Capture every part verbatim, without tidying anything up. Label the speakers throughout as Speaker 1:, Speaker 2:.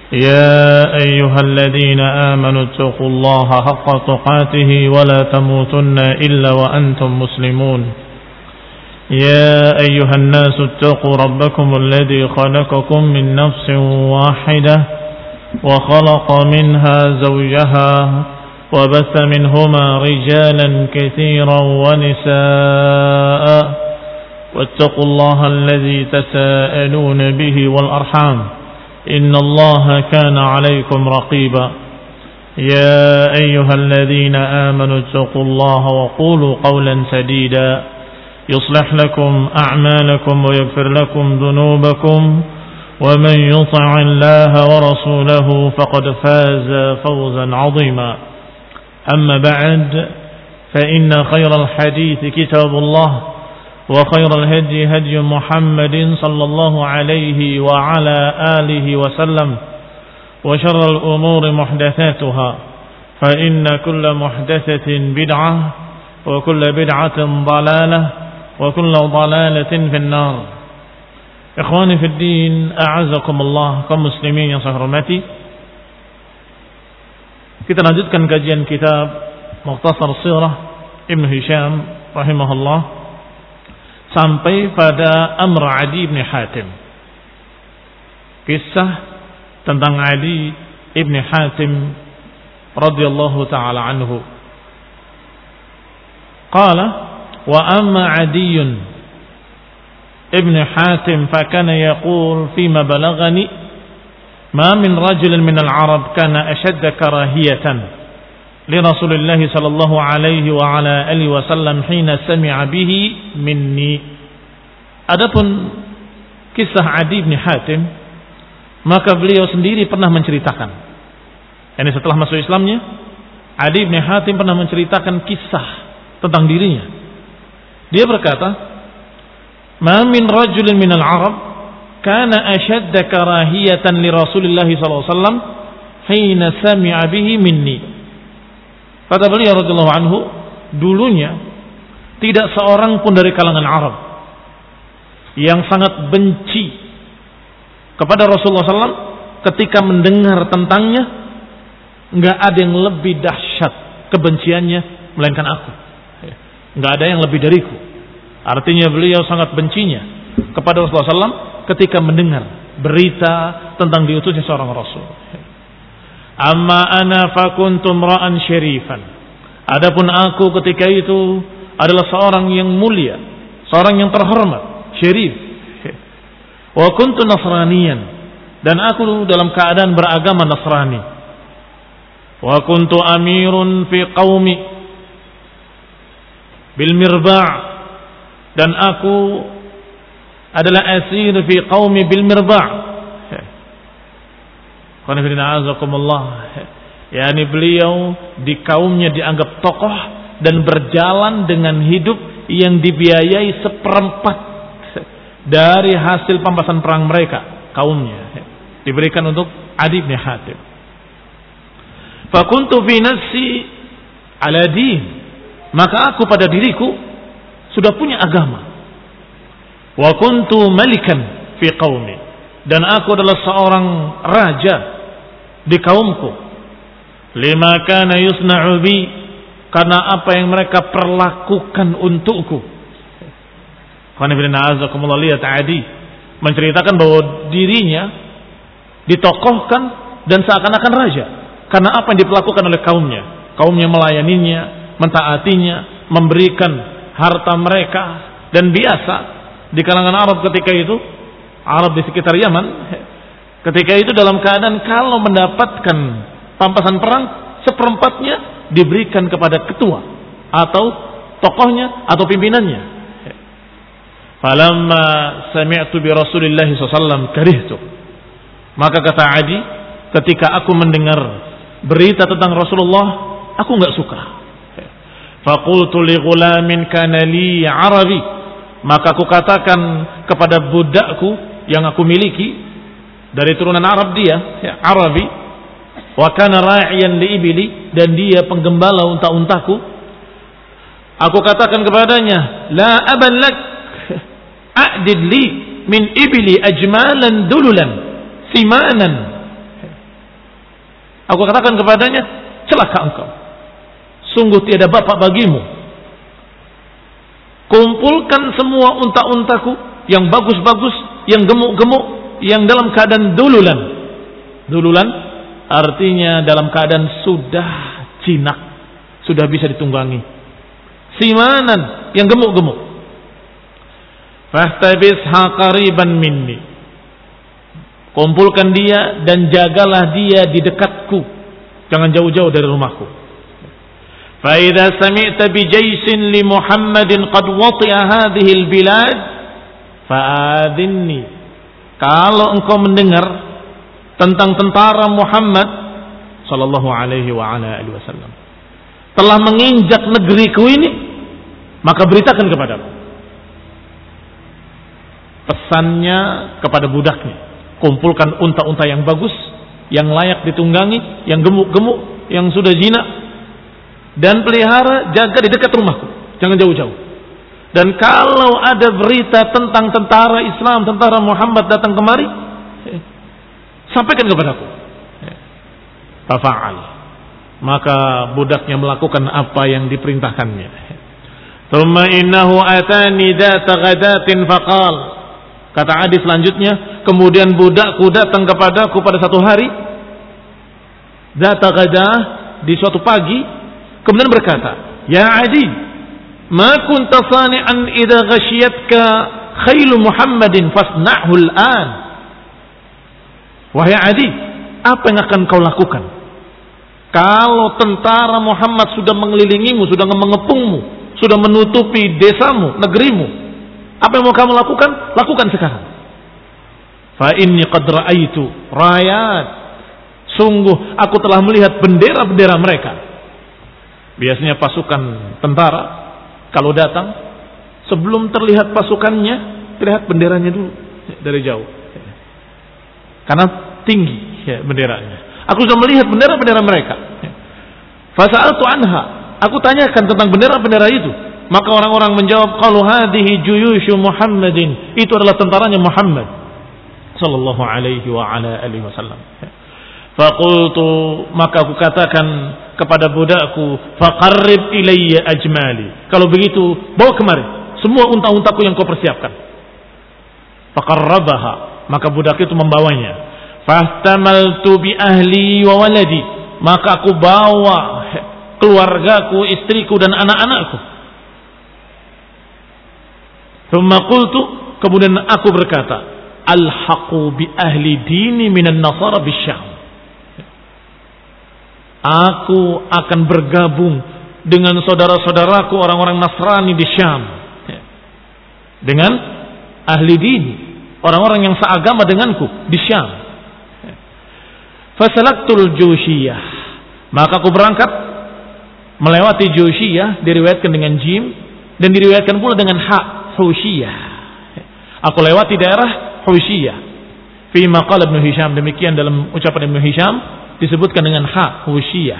Speaker 1: يا أيها الذين آمنوا اتقوا الله حق تقاته ولا تموتن إلا وأنتم مسلمون يا أيها الناس اتقوا ربكم الذي خلقكم من نفس واحدة وخلق منها زوجها وبث منهما رجالا كثيرا ونساء واتقوا الله الذي تساءلون به والأرحام إن الله كان عليكم رقيبا يا أيها الذين آمنوا اتقوا الله وقولوا قولا سديدا يصلح لكم أعمالكم ويغفر لكم ذنوبكم ومن يطع الله ورسوله فقد فاز فوزا عظيما أما بعد فإن خير الحديث كتاب الله وخير الهدي هدي محمد صلى الله عليه وعلى آله وسلم وشر الأمور محدثاتها فإن كل محدثة بدعة وكل بدعة ضلالة وكل ضلالة في النار. Ikhwani fi din, a'azakumullah, kaum muslimin yang saya hormati. Kita lanjutkan kajian kitab Mukhtasar Sirah Ibn Hisham rahimahullah sampai pada Amr Adi bin Hatim. Kisah tentang Ali ibn Hatim radhiyallahu ta'ala anhu. Qala wa amma Adi ibn Hatim fakana yaqul fima balagani ma min rajulin min al-Arab kana ashadda karahiyatan li Rasulillah sallallahu alaihi wa ala alihi wasallam hina sami'a bihi minni. Adapun kisah Adi bin Hatim, maka beliau sendiri pernah menceritakan. Yani setelah masuk Islamnya, Adi bin Hatim pernah menceritakan kisah tentang dirinya. Dia berkata, "Ma min rajulin minal Arab kana ashadda karahiyatan li Rasulillah sallallahu alaihi wasallam hina sami'a bihi minni." Kata beliau radhiyallahu anhu, dulunya tidak seorang pun dari kalangan Arab yang sangat benci kepada Rasulullah sallallahu alaihi wasallam ketika mendengar tentangnya, nggak ada yang lebih dahsyat kebenciannya melainkan aku. Nggak ada yang lebih dariku. Artinya beliau sangat bencinya kepada Rasulullah sallallahu alaihi wasallam ketika mendengar berita tentang diutusnya seorang Rasul. Amma ana fakuntum ra'an syarifan. Adapun aku ketika itu adalah seorang yang mulia, seorang yang terhormat, syarif. Wa kuntu nasraniyan, dan aku dalam keadaan beragama Nasrani. Wa kuntu amirun fi qaumi bil mirba', dan aku adalah asir fi qaumi bil mirba'. Yani beliau di kaumnya dianggap tokoh dan berjalan dengan hidup yang dibiayai seperempat dari hasil pampasan perang mereka, kaumnya diberikan untuk Adi bin Hatim. Fakuntu fi nafsi ala din, maka aku pada diriku sudah punya agama. Wa kuntu malikan fi qaumi, dan aku adalah seorang raja di kaumku. Lima kana yusna'u bi, karena apa yang mereka perlakukan untukku. Lihat Adi menceritakan bahwa dirinya ditokohkan dan seakan-akan raja karena apa yang diperlakukan oleh kaumnya. Kaumnya melayaninya, mentaatinya, memberikan harta mereka. Dan biasa di kalangan Arab ketika itu, Arab di sekitar Yaman, ketika itu dalam keadaan kalau mendapatkan pampasan perang, seperempatnya diberikan kepada ketua atau tokohnya atau pimpinannya. Falamma sami'tu bi Rasulillah sallallahu alaihi wasallam karihtu. Maka kata Adi, ketika aku mendengar berita tentang Rasulullah, aku enggak suka. Faqultu li ghulamin kana li Arabi, maka aku katakan kepada budakku yang aku miliki dari turunan Arab, dia ya, Arabi, wa kana ra'iyan li ibli, dan dia penggembala unta-untaku. Aku katakan kepadanya, la aban lak, a'did li min ibli ajmalan dululan simanan. Aku katakan kepadanya, celaka engkau. Sungguh tiada bapak bagimu. Kumpulkan semua unta-untaku yang bagus-bagus, yang gemuk-gemuk, yang dalam keadaan dululan. Dululan artinya dalam keadaan sudah jinak, sudah bisa ditunggangi. Simanan yang gemuk-gemuk. Fahtabisha qariban minni. Kumpulkan dia dan jagalah dia di dekatku. Jangan jauh-jauh dari rumahku. Fa idza sami'ta bi jaysin li Muhammadin qad wati'a hadhihi al-bilad fa'adhinni. Kalau engkau mendengar tentang tentara Muhammad sallallahu alaihi wa ala alihi wasallam telah menginjak negeriku ini, maka beritakan kepadaku. Pesannya kepada budaknya, kumpulkan unta-unta yang bagus, yang layak ditunggangi, yang gemuk-gemuk, yang sudah jinak, dan pelihara, jaga di dekat rumahku, jangan jauh-jauh. Dan kalau ada berita tentang tentara Islam, tentara Muhammad datang kemari, sampaikan kepadaku. Fafa'al. Maka budaknya melakukan apa yang diperintahkannya. Thumma innahu atani dhata ghadatin faqal. Kata Adi selanjutnya, kemudian budakku datang kepadaku pada satu hari, dhata ghadah, di suatu pagi, kemudian berkata, ya Adi, ma kunta sani'an idza ghasyiyatka khailu Muhammadin fasna'hu al-an. Wahai Adi, apa yang akan kau lakukan kalau tentara Muhammad sudah mengelilingimu, sudah mengepungmu, sudah menutupi desamu, negerimu? Apa yang mau kamu lakukan? Lakukan sekarang. Fa inni qad ra'aitu rayat. Sungguh aku telah melihat bendera-bendera mereka. Biasanya pasukan tentara kalau datang, sebelum terlihat pasukannya, terlihat benderanya dulu dari jauh. Karena tinggi ya, benderanya. Aku sudah melihat bendera-bendera mereka. Fasa'altu anha. Aku tanyakan tentang bendera-bendera itu. Maka orang-orang menjawab, qalu hadhihi juyushu Muhammadin. Itu adalah tentaranya Muhammad sallallahu alaihi wa ala alihi wasallam. Faqultu, maka aku katakan kepada budakku, faqarrib ilayya ajmali. Kalau begitu, bawa kemari semua unta-untaku yang kau persiapkan. Faqarrabaha, maka budak itu membawanya. Fahtamaltu bi ahli wa waladi, maka aku bawa keluargaku, istriku dan anak-anakku. Thumma qultu, kemudian aku berkata, alhaqu bi ahli dini minan nasara bisyam. Aku akan bergabung dengan saudara-saudaraku orang-orang Nasrani di Syam, dengan ahli dini, orang-orang yang seagama denganku di Syam. Fasalaktul Jushiyah, maka aku berangkat melewati Jushiyah, diriwayatkan dengan jim dan diriwayatkan pula dengan ha, Hushiyah. Aku lewati daerah Hushiyah. Fi maqal Ibnu Hisham, demikian dalam ucapan Ibnu Hisham disebutkan dengan ha, Hushiyah.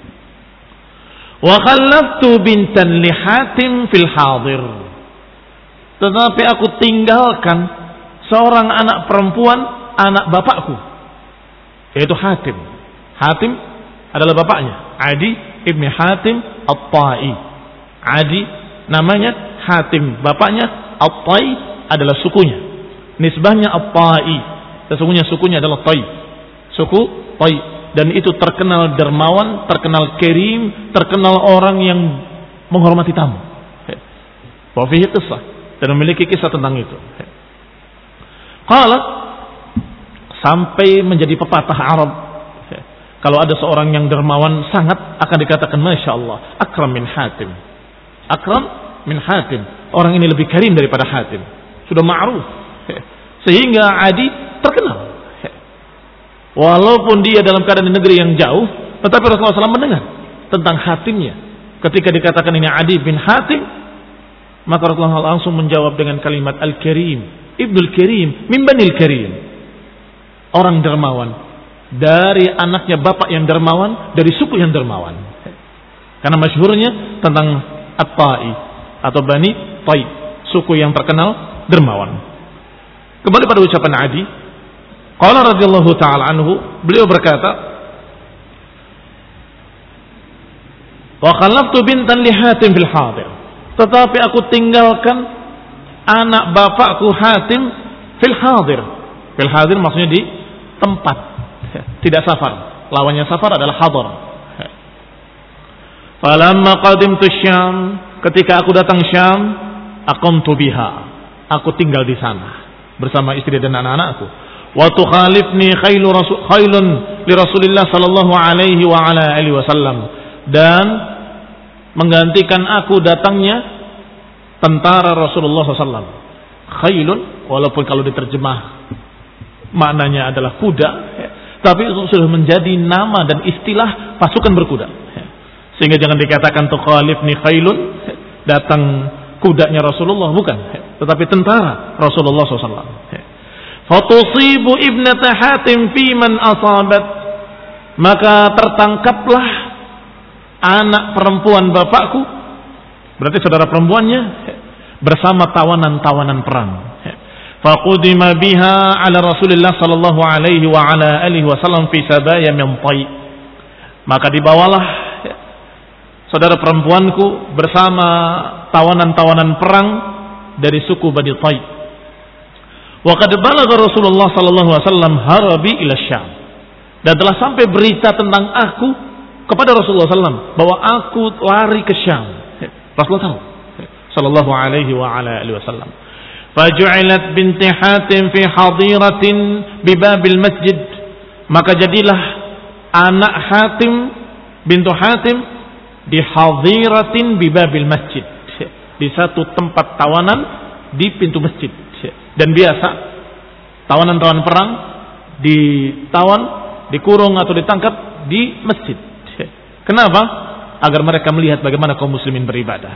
Speaker 1: Wa khallaftu bintan li Hatim fil hadir. Tetapi aku tinggalkan seorang anak perempuan, anak bapakku, yaitu Hatim. Hatim adalah bapaknya, Adi ibn Hatim At-Tai. Adi namanya, Hatim bapaknya, At-Tai adalah sukunya. Nisbahnya At-Tai, sesungguhnya sukunya adalah Tai. Suku Tai, dan itu terkenal dermawan, terkenal karim, terkenal orang yang menghormati tamu. Wa fihi qissah, dan memiliki kisah tentang itu. Qala, sampai menjadi pepatah Arab, kalau ada seorang yang dermawan sangat, akan dikatakan Masya Allah, akram min Hatim. Akram min Hatim, orang ini lebih karim daripada Hatim. Sudah ma'ruf, sehingga Adi terkenal. Walaupun dia dalam keadaan di negeri yang jauh, tetapi Rasulullah shallallahu alaihi wasallam mendengar tentang Hatimnya. Ketika dikatakan ini Adi bin Hatim, maka Rasulullah langsung menjawab dengan kalimat Al-Karim, Ibnul Karim, min Banil Karim. Orang dermawan, dari anaknya bapak yang dermawan, dari suku yang dermawan. Karena masyhurnya tentang At-Tai atau Bani Tai, suku yang terkenal dermawan. Kembali pada ucapan Adi, qala radhiyallahu ta'ala anhu, beliau berkata, Wa khalaftu bintan li Hatim fil hadir. Tetapi aku tinggalkan anak bapakku Hatim fil hadir. Fil hadir maksudnya di tempat, tidak safar. Lawannya safar adalah hadar. Falamma qadimtu Syam, ketika aku datang Syam, aqamtu biha, aku tinggal di sana bersama istri dan anak-anakku. Wa tukhalifni khailu rasul khailun li Rasulillah sallallahu alaihi wa ala alihi wasallam, dan menggantikan aku datangnya tentara Rasulullah sallallahu alaihi wasallam. Khailun, walaupun kalau diterjemah maknanya adalah kuda, tapi itu sudah menjadi nama dan istilah pasukan berkuda. Sehingga jangan dikatakan tukhalifni khailun, datang kudanya Rasulullah, bukan, tetapi tentara Rasulullah sallallahu alaihi wasallam. Fatusibu ibnata Hatim fi man asabat, maka tertangkaplah anak perempuan bapakku, berarti saudara perempuannya, bersama tawanan-tawanan perang. Faqudima biha ala Rasulillah sallallahu alaihi wa ala alihi wasallam fi sabaya min Tai, maka dibawalah saudara perempuanku bersama tawanan-tawanan perang dari suku Bani Tai. Wa qad balagha Rasulullah sallallahu alaihi wasallam harabi ila Syam, dan telah sampai berita tentang aku kepada Rasulullah sallallahu alaihi wasallam bahwa aku lari ke Syam. Rasulullah tahu sallallahu alaihi wa ala alihi wasallam. Faju'ilat binti Hatim fi hadiratin bi babil masjid, maka jadilah anak Hatim bintu Hatim di hadiratin bi babil masjid, di satu tempat tawanan di pintu masjid. Dan biasa tawanan-tawanan perang ditawan, dikurung atau ditangkap di masjid. Kenapa? Agar mereka melihat bagaimana kaum muslimin beribadah.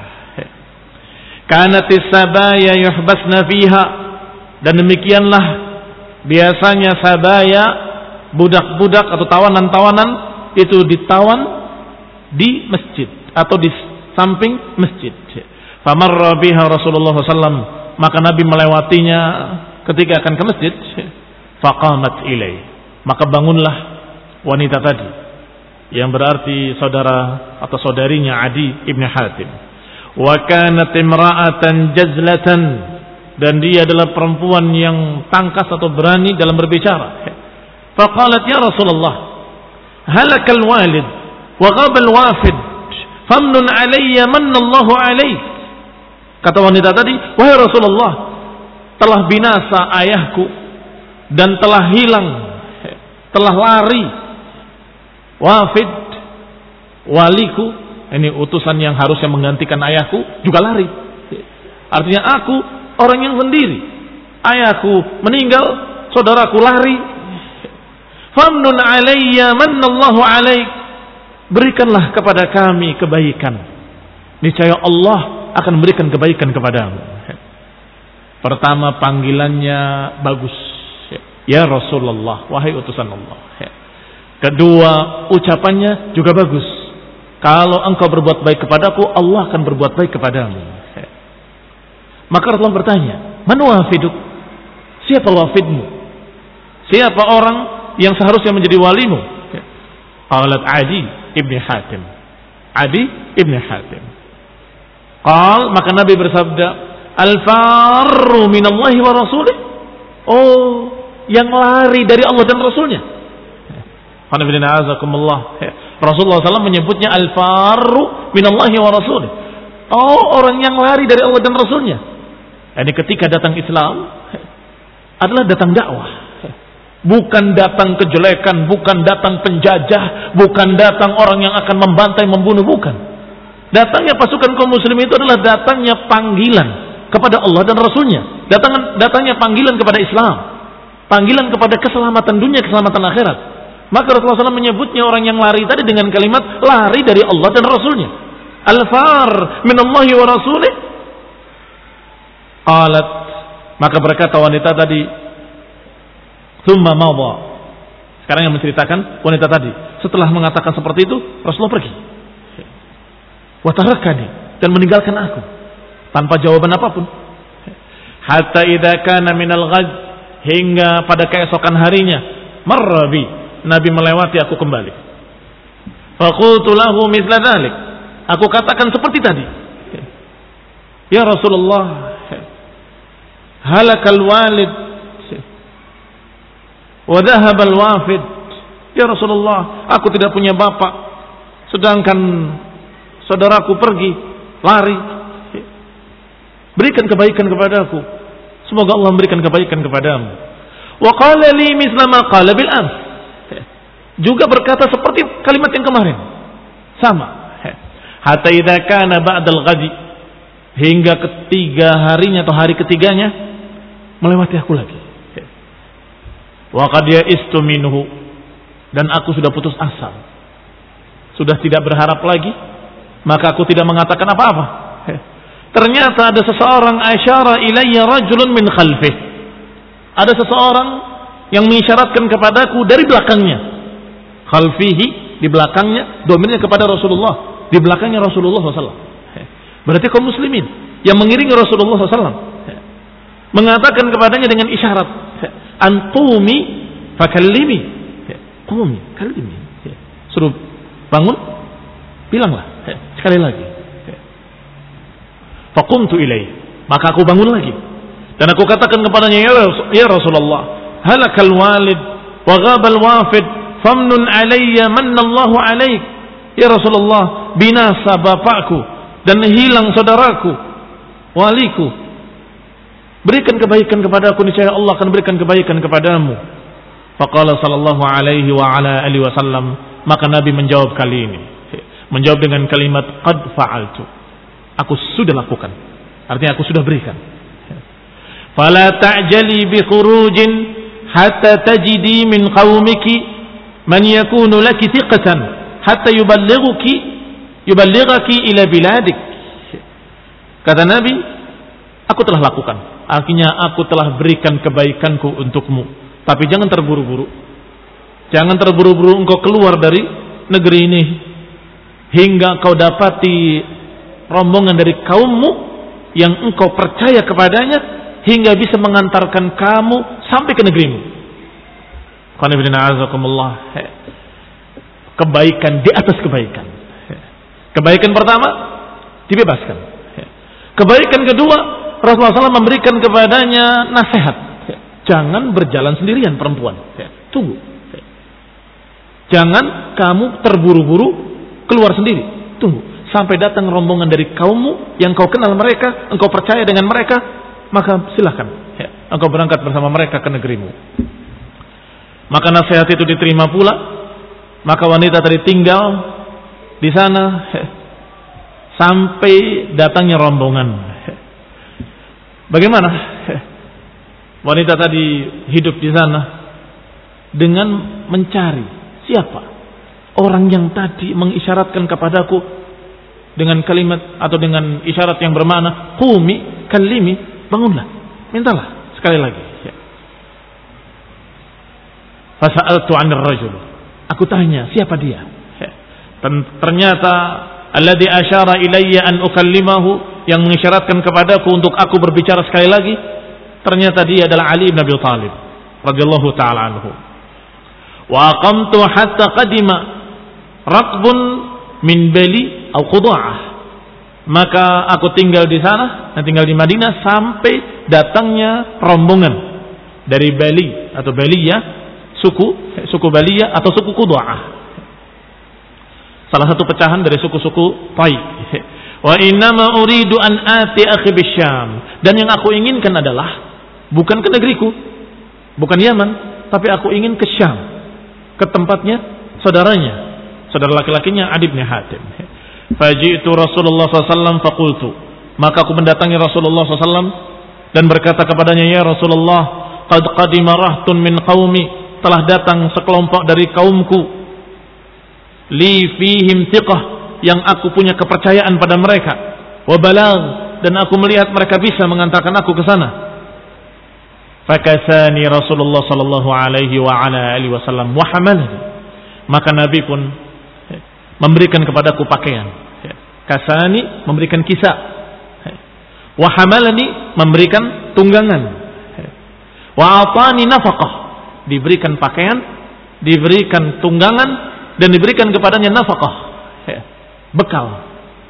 Speaker 1: Kanatis sabaya yuhbasna fiha, dan demikianlah biasanya sabaya, budak-budak atau tawanan-tawanan itu ditawan di masjid atau di samping masjid. Famarra biha Rasulullah sallallahu alaihi wasallam, maka Nabi melewatinya ketika akan ke masjid. Faqamat ilai, maka bangunlah wanita tadi, yang berarti saudara atau saudarinya Adi ibn Hatim. Wa kanat imra'atan jazlatan, dan dia adalah perempuan yang tangkas atau berani dalam berbicara. Faqalat ya Rasulullah, halakal walid wa ghabal wafid famnun alayya manallahu alayk. Kata wanita tadi, wahai Rasulullah, telah binasa ayahku dan telah hilang, telah lari wafid, waliku, ini utusan yang harusnya menggantikan ayahku, juga lari. Artinya aku orang yang sendiri, ayahku meninggal, saudaraku lari. Famnun alayya manallahu alaik, berikanlah kepada kami kebaikan, niscaya Allah akan memberikan kebaikan kepadamu. Pertama, panggilannya bagus, ya Rasulullah, wahai utusan Allah. Kedua, ucapannya juga bagus, kalau engkau berbuat baik kepadaku, Allah akan berbuat baik kepadamu. Maka Rasulullah bertanya, man wafiduk, siapa wafidmu, siapa orang yang seharusnya menjadi walimu? Qalat Adi ibn Hatim, Adi ibn Hatim. Qal, maka Nabi bersabda, al-farru minallahi wa rasulih, oh, yang lari dari Allah dan Rasulnya. Rasulullah sallallahu alaihi wasallam menyebutnya al-farru minallahi wa rasulih, oh, orang yang lari dari Allah dan Rasulnya. Ini ketika datang Islam adalah datang dakwah, bukan datang kejelekan, bukan datang penjajah, bukan datang orang yang akan membantai, membunuh, bukan. Datangnya pasukan kaum muslimin itu adalah datangnya panggilan kepada Allah dan Rasulnya, datang, datangnya panggilan kepada Islam, panggilan kepada keselamatan dunia, keselamatan akhirat. Maka Rasulullah shallallahu alaihi wasallam menyebutnya orang yang lari tadi dengan kalimat lari dari Allah dan Rasulnya. Al-far minallahi wa rasulih. Qalat, maka berkata wanita tadi, thumma madha. Sekarang yang menceritakan wanita tadi, setelah mengatakan seperti itu, Rasulullah pergi. Wa tarakani, dan meninggalkan aku tanpa jawaban apapun. Hatta idza kana minal ghad, hingga pada keesokan harinya, marrabi, Nabi melewati aku kembali. Faqultu lahu mithla dzalik, Aku katakan seperti tadi. Ya Rasulullah, halakal walid wa dhahabal wafid. Ya Rasulullah, aku tidak punya bapak, sedangkan saudaraku pergi, lari. Berikan kebaikan kepadaku. Semoga Allah memberikan kebaikan kepadamu. Wa qala li misla ma qala bil ams. Juga berkata seperti kalimat yang kemarin. Sama. Hatta idza kana ba'dal ghadi, hingga ketiga harinya atau hari ketiganya melewati aku lagi. Wa qad ya'istu minhu, dan aku sudah putus asa. Sudah tidak berharap lagi, maka aku tidak mengatakan apa-apa. Ternyata ada seseorang asyara ilayya rajulun min khalfih. Ada seseorang yang mengisyaratkan kepadaku dari belakangnya. Khalfihi, di belakangnya, domirnya kepada Rasulullah. Di belakangnya Rasulullah shallallahu alaihi wasallam. Berarti kaum muslimin yang mengiringi Rasulullah shallallahu alaihi wasallam mengatakan kepadanya dengan isyarat, Antumi fakallimi. Qumi, kallimi. Suruh bangun, bilanglah sekali lagi. Faqumtu ilaihi, maka aku bangun lagi dan aku katakan kepadanya, ya Rasulullah, halakal walid wa ghabal wafid famnun alayya manallahu alaik. Ya Rasulullah, binasa bapakku dan hilang saudaraku, waliku. Berikan kebaikan kepadaku, niscaya Allah akan berikan kebaikan kepadamu. Faqala sallallahu alaihi wa ala alihi wasallam, maka Nabi menjawab kali ini, menjawab dengan kalimat qad fa'altu. Aku sudah lakukan. Artinya aku sudah berikan. Fala ta'jali bi khurujin hatta tajidi min qaumiki man yakunu laki thiqatan hatta yuballighuki yuballighaki ila biladik. Kata Nabi, aku telah lakukan. Artinya aku telah berikan kebaikanku untukmu. Tapi jangan terburu-buru. Jangan terburu-buru engkau keluar dari negeri ini hingga kau dapati rombongan dari kaummu yang engkau percaya kepadanya hingga bisa mengantarkan kamu sampai ke negerimu. Kebaikan di atas kebaikan. Kebaikan pertama dibebaskan. Kebaikan kedua, Rasulullah shallallahu alaihi wasallam memberikan kepadanya nasihat. Jangan berjalan sendirian perempuan. Tunggu. Jangan kamu terburu-buru keluar sendiri. Tunggu sampai datang rombongan dari kaummu yang kau kenal mereka, engkau percaya dengan mereka, maka silakan ya, engkau berangkat bersama mereka ke negerimu. Maka nasihat itu diterima pula. Maka wanita tadi tinggal di sana ya, sampai datangnya rombongan. Ya. Bagaimana? Ya. Wanita tadi hidup di sana dengan mencari siapa orang yang tadi mengisyaratkan kepadaku dengan kalimat atau dengan isyarat yang bermakna qumi kallimi, bangunlah, mintalah sekali lagi. Ya. Fasa'altu 'anil rajul, aku tanya siapa dia. Ya. Ternyata alladzi asyara ilayya an ukallimahu, yang mengisyaratkan kepadaku untuk aku berbicara sekali lagi, ternyata dia adalah Ali bin Abi Thalib radhiyallahu taala anhu. Wa aqamtu hatta qadima raqbun min Bali atau Qudha'ah. Maka aku tinggal di sana, dan tinggal di Madinah sampai datangnya rombongan dari Bali atau Baliyah, suku suku Baliyah atau suku Qudha'ah. Salah satu pecahan dari suku-suku Taif. Wa innama uridu an ati akhi bisyam, dan yang aku inginkan adalah bukan ke negeriku, bukan Yaman, tapi aku ingin ke Syam, ke tempatnya saudaranya, saudara laki-lakinya Adi bin Hatim. Faji'tu Rasulullah sallallahu alaihi wasallam faqultu, maka aku mendatangi Rasulullah sallallahu alaihi wasallam dan berkata kepadanya, ya Rasulullah, qad qadima rahtun min qaumi, telah datang sekelompok dari kaumku, li fihim thiqah, yang aku punya kepercayaan pada mereka, wa balagh, dan aku melihat mereka bisa mengantarkan aku ke sana. Fakasani Rasulullah sallallahu alaihi wa ala alihi wasallam wa hamalani, maka Nabi pun memberikan kepadaku pakaian. Kasani, memberikan kisah. Wa hamalani, memberikan tunggangan. Wa atani nafaqah, diberikan pakaian, diberikan tunggangan, dan diberikan kepadanya nafaqah, bekal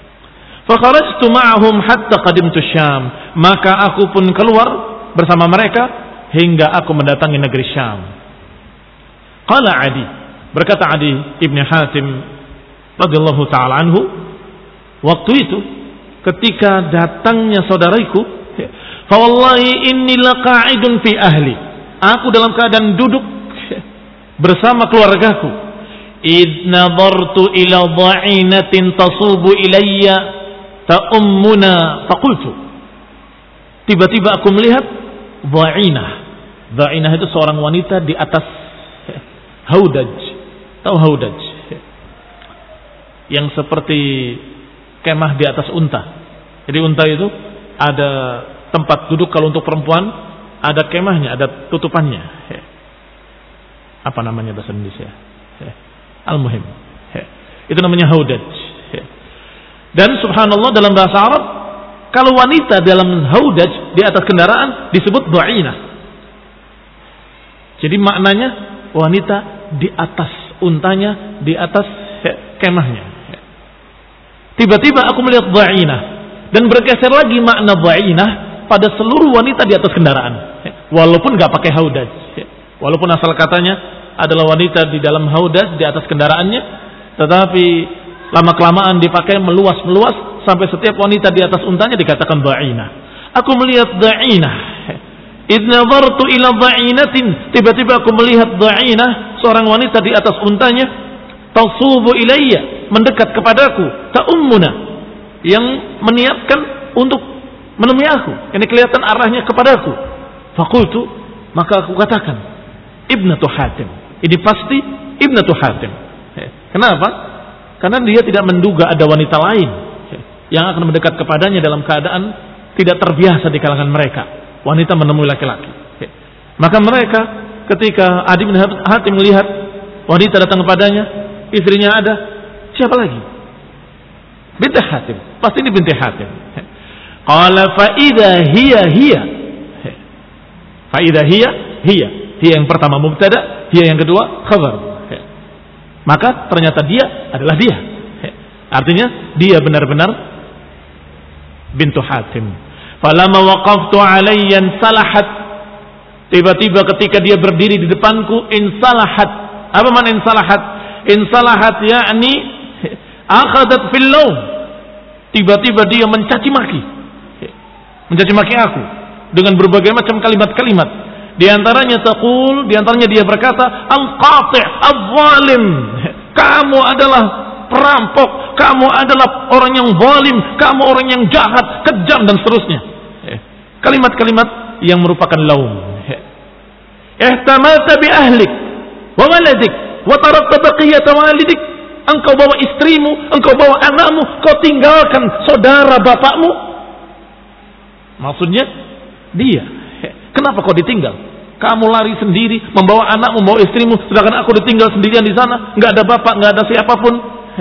Speaker 1: Fakharajtu ma'ahum hatta qadimtu Syam. Maka aku pun keluar bersama mereka hingga aku mendatangi negeri Syam. Qala Adi, berkata Adi Ibn Hatim radhiyallahu ta'ala anhu, waktu itu ketika datangnya saudariku, fa wallahi inni laqa'idun fi ahli. Aku dalam keadaan duduk bersama keluargaku. Id nadartu ila dha'inatin tasubu ilayya ta'ummuna faqultu. Tiba-tiba aku melihat dha'inah. Dha'inah itu seorang wanita di atas haudaj. Tahu haudaj? Yang seperti kemah di atas unta. Jadi unta itu ada tempat duduk kalau untuk perempuan, ada kemahnya, ada tutupannya. Apa namanya bahasa Indonesia? Al-muhim. Itu namanya haudaj. Dan subhanallah dalam bahasa Arab, kalau wanita dalam haudaj di atas kendaraan disebut dha'inah. Jadi maknanya wanita di atas untanya, di atas kemahnya. Tiba-tiba aku melihat dha'inah dan bergeser lagi makna dha'inah pada seluruh wanita di atas kendaraan. Walaupun gak pakai haudaj. Walaupun asal katanya adalah wanita di dalam haudaj di atas kendaraannya, tetapi lama-kelamaan dipakai meluas-meluas sampai setiap wanita di atas untanya dikatakan dha'inah. Aku melihat dha'inah. Idh nadartu ila dha'inatin, tiba-tiba aku melihat dha'inah, seorang wanita di atas untanya, tasubu ilayya, mendekat kepadaku, ta'ummuna, yang meniatkan untuk menemui aku. Ini kelihatan arahnya kepadaku. Faqultu, maka aku katakan, Ibnatu Hatim. Ini pasti Ibnatu Hatim. Kenapa? Karena dia tidak menduga ada wanita lain yang akan mendekat kepadanya dalam keadaan tidak terbiasa di kalangan mereka. Wanita menemui laki-laki. Maka mereka ketika Adi bin Hatim melihat wanita datang kepadanya, istrinya ada, siapa lagi? Binti Hatim. Pasti ini binti Hatim. Qala fa idza hiya hiya. Fa idza hiya hiya. Hiya yang pertama mubtada, hiya yang kedua khabar. Maka ternyata dia adalah dia. Artinya dia benar-benar bintu Hatim. Falamma waqaftu alayya salahat. Tiba-tiba ketika dia berdiri di depanku, insalahat. Apa makna insalahat? Insalahat yakni akhadat fil laum. Tiba-tiba dia mencaci maki. Mencaci maki aku dengan berbagai macam kalimat-kalimat. Di antaranya taqul, di antaranya dia berkata, al-qati' al-zalim. Kamu adalah perampok, kamu adalah orang yang zalim, kamu orang yang jahat, kejam dan seterusnya. Kalimat-kalimat yang merupakan laum. Ihtamalta bi ahlik wa waladik wa tarakta baqiyata walidik. Engkau bawa istrimu, engkau bawa anakmu, kau tinggalkan saudara bapakmu. Maksudnya dia. Kenapa kau ditinggal? Kamu lari sendiri, membawa anakmu, membawa istrimu, sedangkan aku ditinggal sendirian di sana, nggak ada bapak, nggak ada siapapun.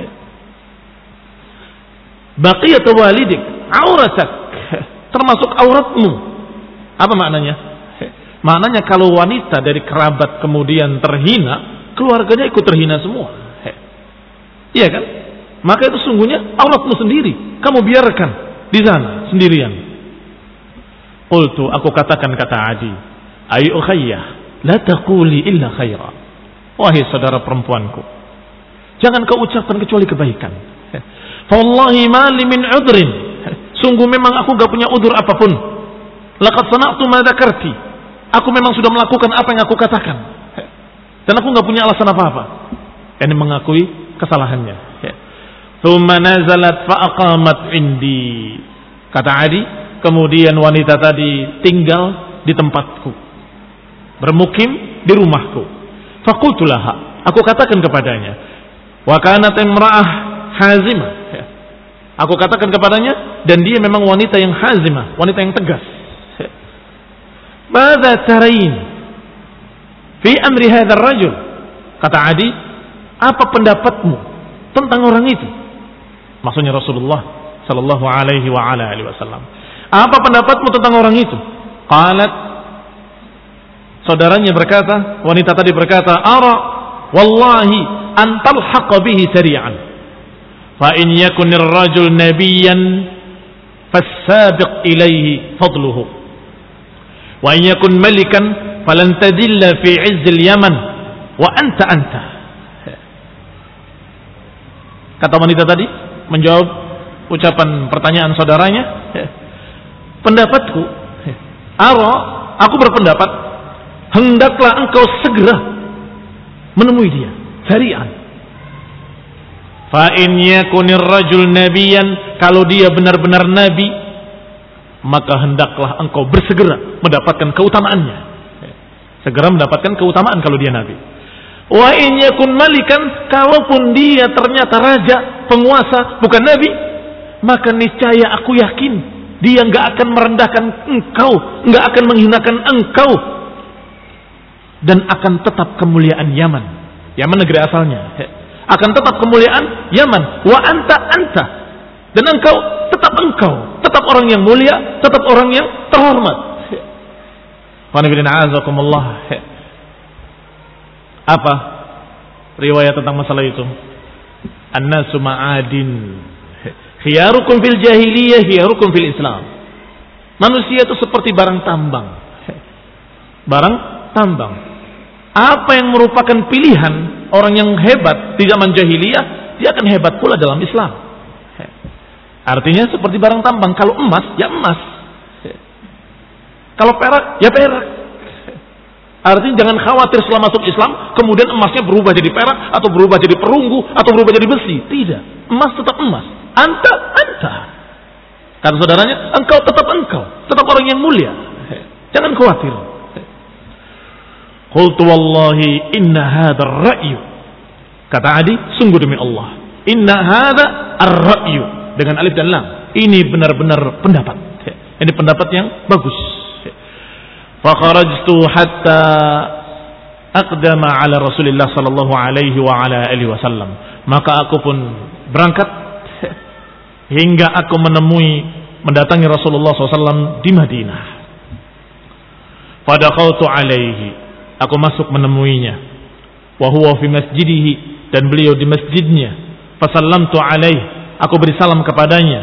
Speaker 1: Baqiyatu walidik, auratak, termasuk auratmu. Apa maknanya? Maknanya kalau wanita dari kerabat kemudian terhina, keluarganya ikut terhina semua. Iya kan? Maka itu sungguhnya auratmu sendiri, kamu biarkan di sana sendirian. Qultu, aku katakan kata Adi, ay ukhayyah, la taquli illa khaira. Wahai saudara perempuanku, jangan kau ucapkan kecuali kebaikan. Fa wallahi ma li min udrin. Sungguh memang aku enggak punya udur apapun. Laqad sana'tu ma dzakarti. Aku memang sudah melakukan apa yang aku katakan. Dan aku enggak punya alasan apa-apa. Ini mengakui kesalahannya. Tsumma nazalat fa aqamat indi. Kata Adi, kemudian wanita tadi tinggal di tempatku, bermukim di rumahku. Faqultu laha, aku katakan kepadanya, wa kanat imra'ah hazimah. Aku katakan kepadanya, dan dia memang wanita yang hazimah, wanita yang tegas. Madza tarain fi amri hadzal rajul? Kata Adi, apa pendapatmu tentang orang itu? Maksudnya Rasulullah sallallahu alaihi wa ala alihi wasallam. Apa pendapatmu tentang orang itu? Qalat, saudaranya berkata, wanita tadi berkata, ara wallahi an talhaqa bihi sari'an Fa in yakunir rajul nabiyyan fasabiq ilaihi fadluhu. Wa in yakun malikan falan tadilla fi izzil yaman wa anta anta. Kata wanita tadi menjawab ucapan pertanyaan saudaranya, pendapatku, ara, aku berpendapat hendaklah engkau segera menemui dia, sari'an. Fa in yakunir rajul nabiyan, kalau dia benar-benar nabi, maka hendaklah engkau bersegera mendapatkan keutamaannya. Segera mendapatkan keutamaan kalau dia nabi. Wa in yakun malikan, kalaupun dia ternyata raja, penguasa, bukan nabi, maka niscaya aku yakin dia enggak akan merendahkan engkau, enggak akan menghinakan engkau, dan akan tetap kemuliaan Yaman. Yaman negeri asalnya. Akan tetap kemuliaan Yaman. Wa anta anta, dan engkau tetap engkau, tetap orang yang mulia, tetap orang yang terhormat. Wa na'azakumullah. Apa riwayat tentang masalah itu? An-nasu ma'adin, khiyarukum fil jahiliyah, khiyarukum fil Islam. Manusia itu seperti barang tambang. Barang tambang. Apa yang merupakan pilihan orang yang hebat di zaman jahiliyah, dia akan hebat pula dalam Islam. Artinya seperti barang tambang. Kalau emas, ya emas. Kalau perak, ya perak. Artinya jangan khawatir setelah masuk Islam kemudian emasnya berubah jadi perak atau berubah jadi perunggu atau berubah jadi besi. Tidak, emas tetap emas. Anta, anta. Kata saudaranya, engkau tetap engkau, tetap orang yang mulia. Jangan khawatir. Qultu wallahi inna hadha ar-ra'yu. Kata Adi, sungguh demi Allah, inna hadha ar-ra'yu, dengan alif dan lam. Ini benar-benar pendapat. Ini pendapat yang bagus. Fakharajtu hatta aqdama ala Rasulillah sallallahu alaihi wa ala alihi wasallam. Maka aku pun berangkat hingga aku menemui mendatangi Rasulullah sallallahu alaihi wasallam di Madinah. Fadakhaltu alaihi, aku masuk menemuinya. Wa huwa fi masjidihi, dan beliau di masjidnya. Fasallamtu alaihi, aku beri salam kepadanya.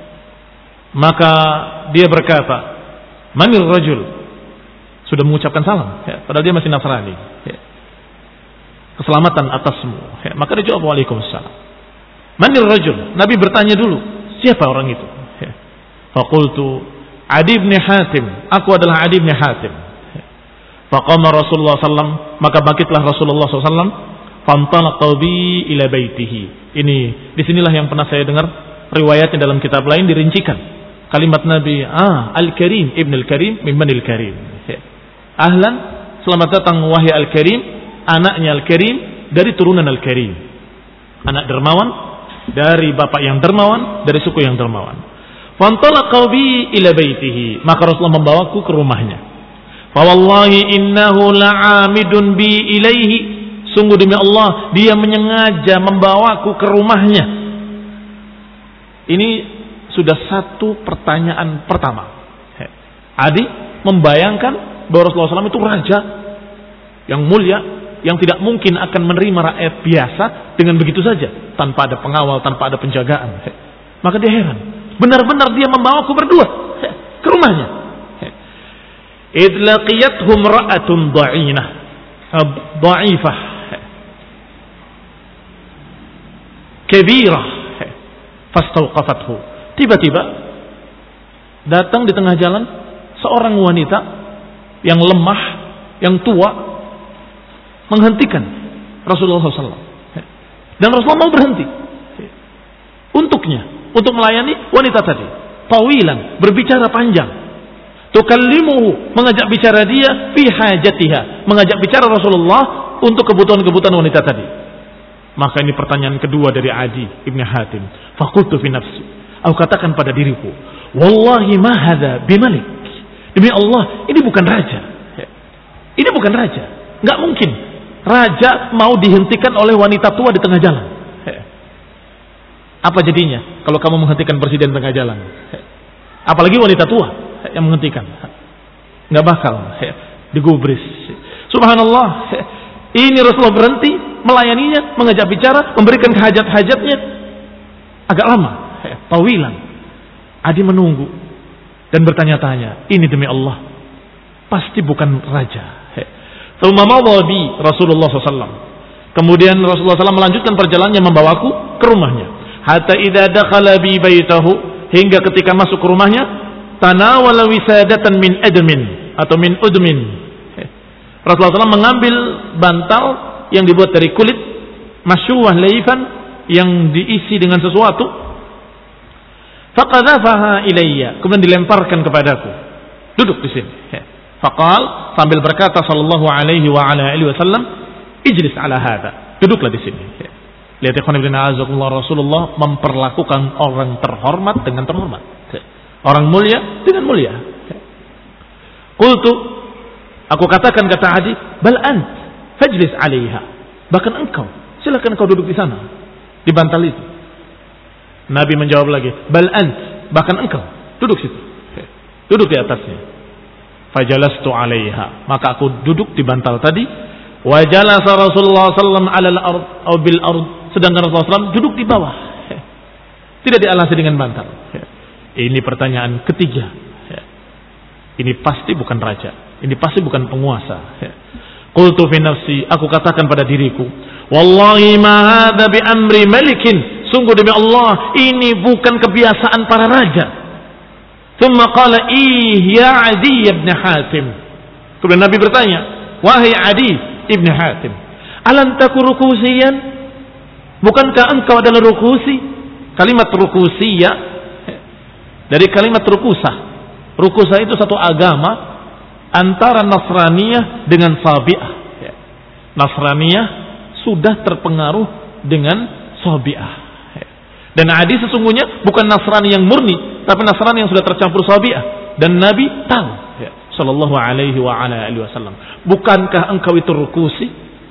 Speaker 1: Maka dia berkata, manir rajul, sudah mengucapkan salam, ya, padahal dia masih Nasrani. Ya. Keselamatan atasmu. Ya. Maka dia jawab, waalaikumsalam. Manir rajul, Nabi bertanya dulu, siapa orang itu? Ya. Faqultu Adi bin Hatim, aku adalah Adi bin Hatim. Ya. Faqama Rasulullah sallallahu alaihi wasallam, maka bangkitlah Rasulullah sallallahu alaihi wasallam. Fantalaqa bi ila baitihi. Ini disinilah yang pernah saya dengar riwayatnya dalam kitab lain dirincikan. Kalimat Nabi, ah Al-Karim, Ibn Al-Karim, Mimman Al-Karim. Ya. Ahlan, selamat datang wahai Al-Karim, anaknya Al-Karim, dari turunan Al-Karim. Anak dermawan, dari bapak yang dermawan, dari suku yang dermawan. Fantalaqa bi ila baitihi, maka Rasulullah membawaku ke rumahnya. Fa wallahi innahu la'amidun bi ilaihi, sungguh demi Allah, dia menyengaja membawaku ke rumahnya. Ini sudah satu pertanyaan pertama. Adi membayangkan bahwa Rasulullah shallallahu alaihi wasallam itu raja yang mulia, yang tidak mungkin akan menerima rakyat biasa dengan begitu saja, tanpa ada pengawal, tanpa ada penjagaan. Maka dia heran, benar-benar dia membawaku berdua ke rumahnya. Idh laqiyatuhum ra'atun dha'inah dha'ifah kabirah fastawqafathu. Tiba-tiba datang di tengah jalan seorang wanita yang lemah, yang tua, menghentikan Rasulullah shallallahu alaihi wasallam. Dan Rasulullah mau berhenti untuknya, untuk melayani wanita tadi. Tawilan, berbicara panjang. Tukallimuhu, mengajak bicara dia fi hajatiha, mengajak bicara Rasulullah untuk kebutuhan-kebutuhan wanita tadi. Maka ini pertanyaan kedua dari Adi Ibn Hatim. Faqultu fi nafsi, aku katakan pada diriku, wallahi ma hadza bimalik. Demi Allah, ini bukan raja. Ini bukan raja. Enggak mungkin raja mau dihentikan oleh wanita tua di tengah jalan. Apa jadinya kalau kamu menghentikan presiden di tengah jalan? Apalagi wanita tua yang menghentikan. Enggak bakal digubris. Subhanallah. Ini Rasulullah berhenti melayaninya, mengajak bicara, memberikan hajat-hajatnya. agak lama, tawilan. Adi menunggu dan bertanya-tanya, ini demi Allah, pasti bukan raja. Tsumma madha bi Rasulullah sallallahu alaihi wasallam. Kemudian Rasulullah sallallahu alaihi wasallam melanjutkan perjalanannya membawaku ke rumahnya. Hatta idza dakhala bi baitahu, hingga ketika masuk ke rumahnya, tanawala wisadatan min admin atau min udmin. Rasulullah sallallahu alaihi wasallam mengambil bantal yang dibuat dari kulit masyuwah laifan yang diisi dengan sesuatu. Faqadhafaha ilayya, kemudian dilemparkan kepadaku. Duduk di sini. Faqal, sambil berkata sallallahu alaihi wa ala alihi wasallam, ijlis ala hadha, duduklah di sini. Lihat ikhwan ibn a'azakumullah, Rasulullah memperlakukan orang terhormat dengan terhormat, orang mulia dengan mulia. Qultu, aku katakan, kata Adi, bal ant fajlis 'alaiha, bahkan engkau silakan kau duduk di sana di bantal itu. Nabi menjawab lagi, bal ant, bahkan engkau duduk situ, duduk di atasnya. Fajalastu 'alaiha, maka aku duduk di bantal tadi. Wa jalasa Rasulullah sallallahu alaihi wasallam 'alal ard aw bil ard, sedangkan Rasulullah sallallahu alaihi wasallam duduk di bawah, tidak dialasi dengan bantal. Ini pertanyaan ketiga. Ini pasti bukan raja, ini pasti bukan penguasa. Qultu fi nafsi, aku katakan pada diriku, wallahi ma hadza bi amri malikin, sungguh demi Allah ini bukan kebiasaan para raja. Thumma qala ih ya Adi ibn Hatim. Kemudian Nabi bertanya, wahai Adi ibn Hatim, alam taku rukusiyan, bukankah engkau adalah rukusi? Kalimat rukusiyya dari kalimat rukusah. Rukusah itu satu agama antara Nasraniyah dengan Sabi'ah. Nasraniyah sudah terpengaruh dengan Sabi'ah. Dan Adi sesungguhnya bukan Nasrani yang murni, tapi Nasrani yang sudah tercampur Sabi'ah. Dan Nabi tahu, sallallahu alaihi wa ala alihi wasallam, bukankah engkau itu rukusi?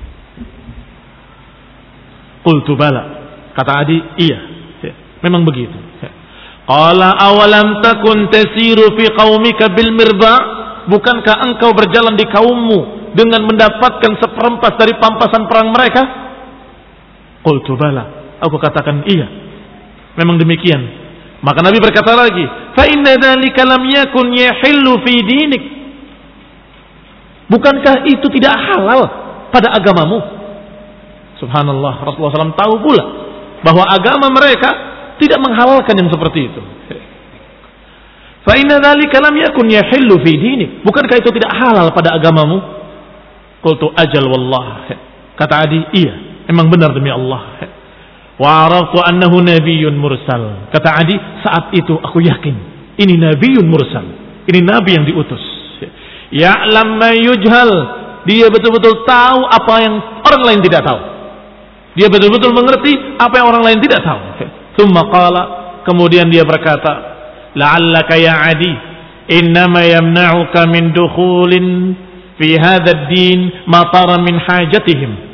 Speaker 1: Qultu bala, kata Adi, iya, memang begitu. Qala awalam takun tasiru fi qaumika bil mirba, bukankah engkau berjalan di kaummu dengan mendapatkan seperempat dari pampasan perang mereka? Qultu bala, aku katakan iya, memang demikian. Maka Nabi berkata lagi, fa inna dzalika lam yakun yahillu fi dinik, bukankah itu tidak halal pada agamamu? Subhanallah, Rasulullah sallallahu alaihi wasallam tahu pula bahwa agama mereka tidak menghalalkan yang seperti itu. Fa inna dzalika lam yakun yahillu fi dinik, bukankah itu tidak halal pada agamamu? Qultu ajal wallah, kata Adi, iya, memang benar demi Allah. Wa araftu annahu nabiyyun mursal, kata Adi, saat itu aku yakin ini nabiyyun mursal, ini nabi yang diutus. Ya'lam ma yujhal, dia betul-betul tahu apa yang orang lain tidak tahu, dia betul-betul mengerti apa yang orang lain tidak tahu. Tsumma qala, kemudian dia berkata, la'allaka ya Adi innama yamna'uka min dukhulin fi hadha ad-din ma tara min hajatihim,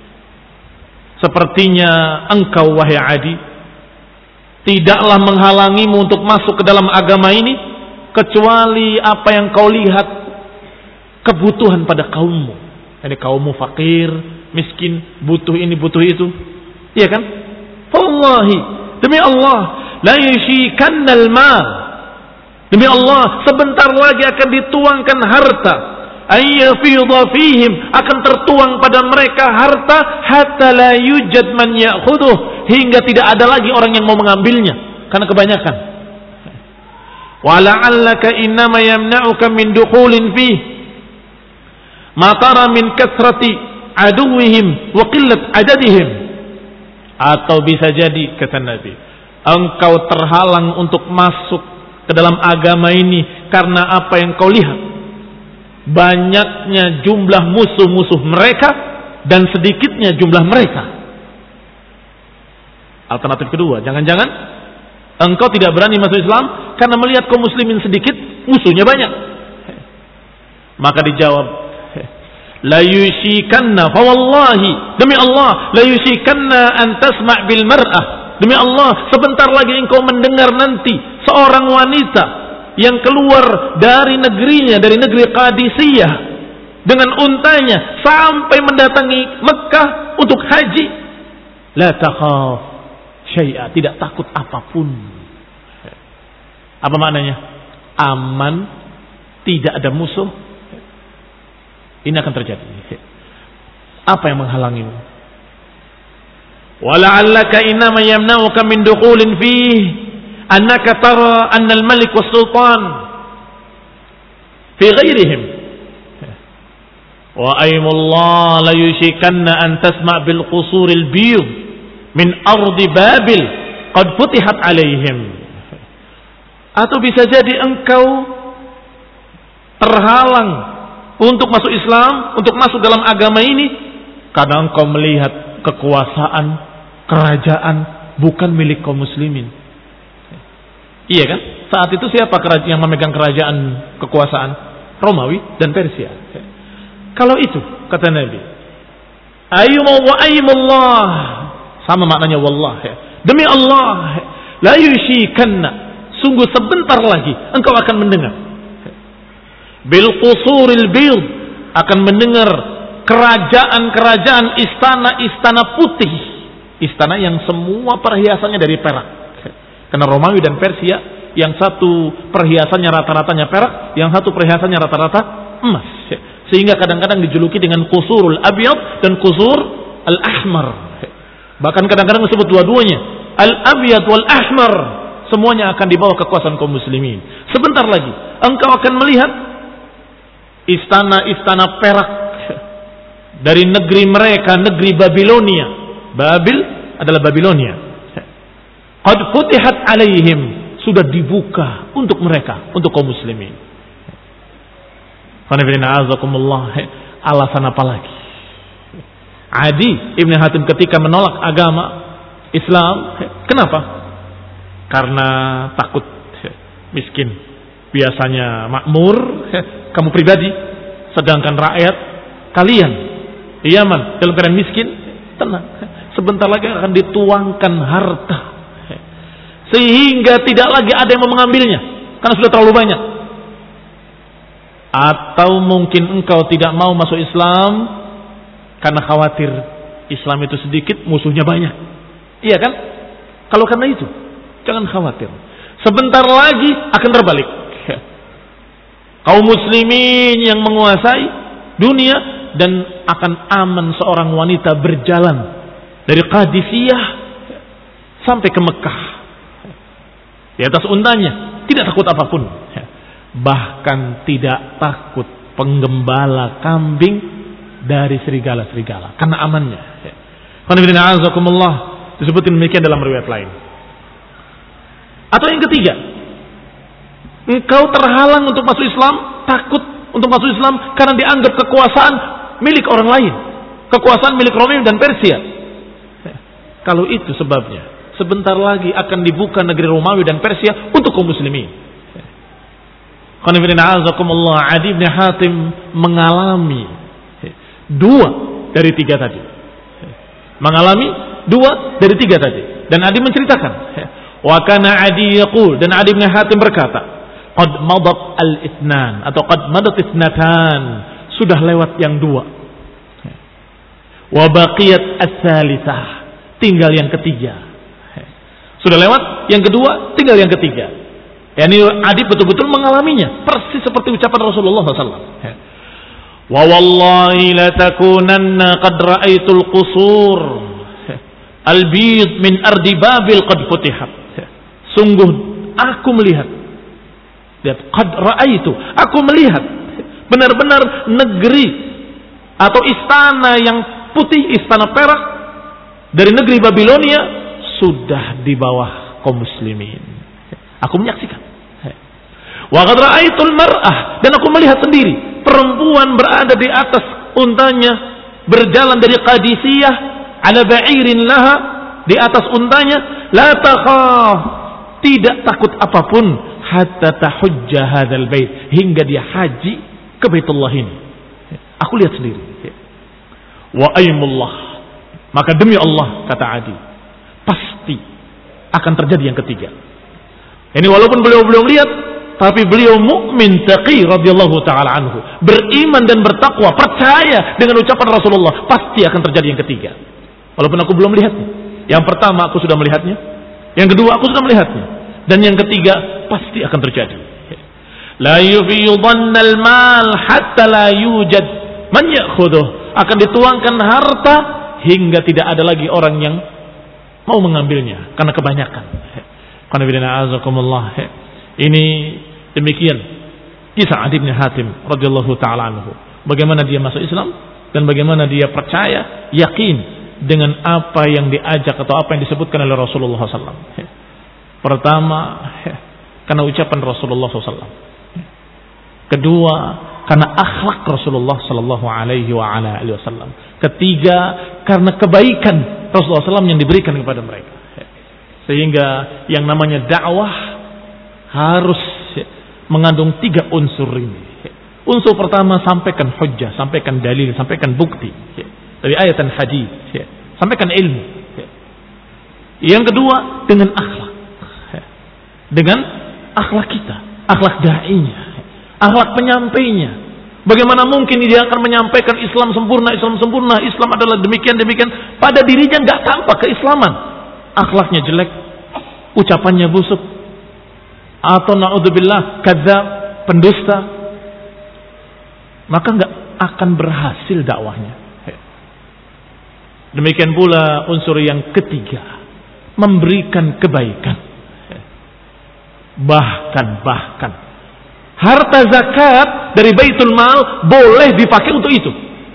Speaker 1: sepertinya engkau wahai Adi tidaklah menghalangimu untuk masuk ke dalam agama ini kecuali apa yang kau lihat kebutuhan pada kaummu. Ini kaummu fakir, miskin, butuh ini butuh itu, iya kan? Wallahi, demi Allah, la yushikannal mal, demi Allah sebentar lagi akan dituangkan harta, ayyafidha fihim, akan tertuang pada mereka harta, hatta la yujad man ya'khudhuh, hingga tidak ada lagi orang yang mau mengambilnya karena kebanyakan. Wa la'allaka innama yamna'uka min dukhulin fih ma tara min kathrati aduwwihim wa qillat adadihim, atau bisa jadi, kata Nabi, engkau terhalang untuk masuk ke dalam agama ini karena apa yang kau lihat, banyaknya jumlah musuh-musuh mereka dan sedikitnya jumlah mereka. Alternatif kedua, jangan-jangan engkau tidak berani masuk Islam karena melihat kaum muslimin sedikit, musuhnya banyak. Maka dijawab, la yushikanna, fa wallahi, demi Allah, la yushikanna an tasma' bil mar'ah, demi Allah sebentar lagi engkau mendengar nanti seorang wanita yang keluar dari negerinya, dari negeri Qadisiyah dengan untanya sampai mendatangi Mekah untuk haji. La takhaf syai'a, tidak takut apapun. Apa maknanya? Aman, tidak ada musuh. Ini akan terjadi. Apa yang menghalangimu? Wala'allaka innama yamna'uka min dukhulin fihi annaka tara anna al-malik was-sultan fi ghairihim. Wa aymullah la yushikanna an tasma' bil qusuril biyud min ardi Babil qad futihat alaihim. Atau bisa jadi engkau terhalang untuk masuk Islam, untuk masuk dalam agama ini karena engkau melihat kekuasaan kerajaan bukan milik kaum muslimin. Iya kan? Saat itu siapa yang memegang kerajaan kekuasaan? Romawi dan Persia. Kalau itu kata Nabi, ayyuma wa ayyumullah, sama maknanya wallah, demi Allah, la yushikanna, sungguh sebentar lagi engkau akan mendengar bil qusuril bid, akan mendengar kerajaan-kerajaan, istana-istana putih, istana yang semua perhiasannya dari perak. Karena Romawi dan Persia, yang satu perhiasannya rata-ratanya perak, yang satu perhiasannya rata-rata emas. Sehingga kadang-kadang dijuluki dengan qusurul abyad dan qusur al-ahmar. Bahkan kadang-kadang disebut dua-duanya, al-abyad wal ahmar. Semuanya akan dibawa kekuasaan kaum muslimin. Sebentar lagi engkau akan melihat istana-istana perak dari negeri mereka, negeri Babilonia. Babil adalah Babilonia. Qad futihat alaihim, sudah dibuka untuk mereka, untuk kaum muslimin. Alasan apa lagi? Adi Ibn Hatim ketika menolak agama Islam, kenapa? Karena takut miskin. Biasanya makmur kamu pribadi, sedangkan rakyat kalian di Yaman dalam keadaan miskin, tenang. Sebentar lagi akan dituangkan harta, sehingga tidak lagi ada yang mau mengambilnya karena sudah terlalu banyak. Atau mungkin engkau tidak mau masuk Islam karena khawatir Islam itu sedikit, musuhnya banyak. Iya kan? Kalau karena itu, jangan khawatir. Sebentar lagi akan terbalik. Kaum muslimin yang menguasai dunia, dan akan aman seorang wanita berjalan dari Qadisiyah sampai ke Mekah di atas untanya, tidak takut apapun. Bahkan tidak takut penggembala kambing dari serigala-serigala karena amannya. Disebutin demikian dalam riwayat lain. Atau yang ketiga, engkau terhalang untuk masuk Islam, takut untuk masuk Islam karena dianggap kekuasaan milik orang lain, kekuasaan milik Romawi dan Persia. Kalau itu sebabnya, sebentar lagi akan dibuka negeri Romawi dan Persia untuk kaum muslimin. Adi bin Hatim mengalami dua dari tiga tadi. Mengalami dua dari tiga tadi. Dan Adi menceritakan. Wa kana Adi yaqul, dan Adi bin Hatim berkata, qad madat al-ithnan, atau qad madat ithnatan, sudah lewat yang dua. Wa baqiyat as-salisah, tinggal yang ketiga. Sudah lewat yang kedua, tinggal yang ketiga. Yani Adi betul-betul mengalaminya, persis seperti ucapan Rasulullah sallallahu alaihi wasallam. Wa wallahi la takunanna qad ra'aitul qusur al-bid min ardi Babil qad futihat. Sungguh aku melihat, lihat, qad ra'aitu, aku melihat benar-benar negeri atau istana yang putih, istana perak dari negeri Babilonia sudah di bawah kaum muslimin. Aku menyaksikan. Wa qad ra'aitul mar'ah, dan aku melihat sendiri perempuan berada di atas untanya, berjalan dari Qadisiyah ala ba'irin laha, di atas untanya, la takhaf, tidak takut apapun, hatta tahujja hadzal bait, hingga dia haji ke Baitullah ini. Aku lihat sendiri. Wa aymullah, maka demi Allah, kata Adi, pasti akan terjadi yang ketiga. Ini walaupun beliau belum lihat, tapi beliau mukmin taqi radhiyallahu taala anhu, beriman dan bertakwa, percaya dengan ucapan Rasulullah, pasti akan terjadi yang ketiga. Walaupun aku belum lihat. Yang pertama aku sudah melihatnya, yang kedua aku sudah melihatnya, dan yang ketiga pasti akan terjadi. La yufidhannal mal hatta la yujad man ya'khudhuh. Akan dituangkan harta hingga tidak ada lagi orang yang mau mengambilnya karena kebanyakan. Ini demikian kisah Adi bin Hatim radhiyallahu taala anhu. Bagaimana dia masuk Islam dan bagaimana dia percaya, yakin dengan apa yang diajak atau apa yang disebutkan oleh Rasulullah sallallahu alaihi wasallam. Pertama, karena ucapan Rasulullah sallallahu alaihi wasallam. Kedua, karena akhlak Rasulullah sallallahu alaihi wasallam. Ketiga, karena kebaikan Rasulullah sallallahu alaihi wasallam yang diberikan kepada mereka. Sehingga yang namanya dakwah harus mengandung tiga unsur ini. Unsur pertama, sampaikan hujjah, sampaikan dalil, sampaikan bukti dari ayat dan hadis, sampaikan ilmu. Yang kedua, dengan akhlak, dengan akhlak kita, akhlak da'inya, akhlak penyampainya. Bagaimana mungkin dia akan menyampaikan Islam sempurna, Islam sempurna, Islam adalah demikian demikian, pada dirinya nggak tampak keislaman, akhlaknya jelek, ucapannya busuk, atau naudzubillah kadzab, pendusta, maka nggak akan berhasil dakwahnya. Demikian pula unsur yang ketiga, memberikan kebaikan. Bahkan bahkan harta zakat dari Baitul Mal boleh dipakai untuk itu.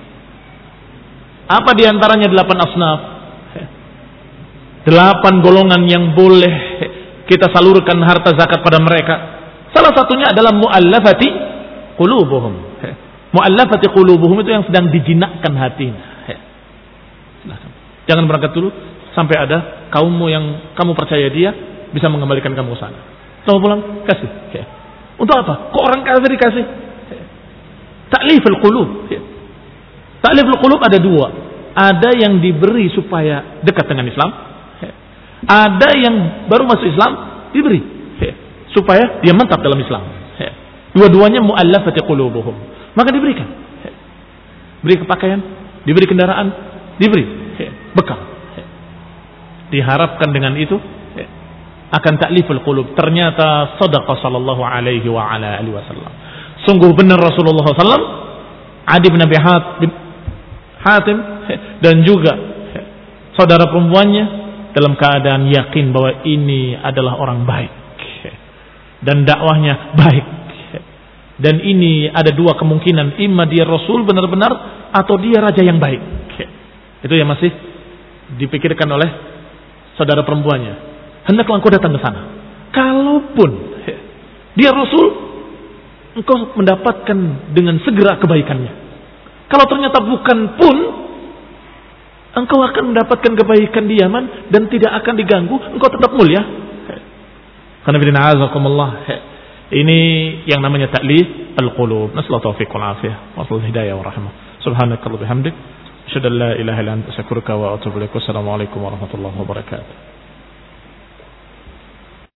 Speaker 1: Apa diantaranya delapan asnaf? Delapan golongan yang boleh kita salurkan harta zakat pada mereka. Salah satunya adalah mu'allafati qulubuhum. Mu'allafati qulubuhum itu yang sedang dijinakkan hatinya. Silahkan. Jangan berangkat dulu sampai ada kaummu yang kamu percaya dia bisa mengembalikan kamu ke sana. Setelah pulang kasih. Untuk apa? Kok orang kafir dikasih? Ta'liful qulub. Ta'liful qulub ada dua. Ada yang diberi supaya dekat dengan Islam. Ada yang baru masuk Islam diberi supaya dia mantap dalam Islam. Dua-duanya mu'allafati qulubuhum. Maka diberikan. Beri pakaian, diberi kendaraan, diberi bekal. Diharapkan dengan itu akan ta'liful qulub. Ternyata shadaqa sallallahu alaihi wa ala alihi wasallam. Sungguh benar Rasulullah sallallahu alaihi wasallam, Adi bin Abi Hatim dan juga saudara perempuannya dalam keadaan yakin bahwa ini adalah orang baik dan dakwahnya baik. Dan ini ada dua kemungkinan, imma dia Rasul benar-benar atau dia raja yang baik. Itu yang masih dipikirkan oleh saudara perempuannya. Hendaklah engkau datang ke sana. Kalaupun dia Rasul, engkau mendapatkan dengan segera kebaikannya. Kalau ternyata bukan pun, engkau akan mendapatkan kebaikan di Yaman dan tidak akan diganggu, engkau tetap mulia. Karena bidina azakumullah. Ini yang namanya ta'lif al-qulub. Nasallahu taufiq wal afiyah wa hidayah wa rahmah. Subhanakallah bihamdik, asyhadu an la ilaha illa anta astaghfiruka wa atubu ilaik. Wassalamu alaikum warahmatullahi wabarakatuh.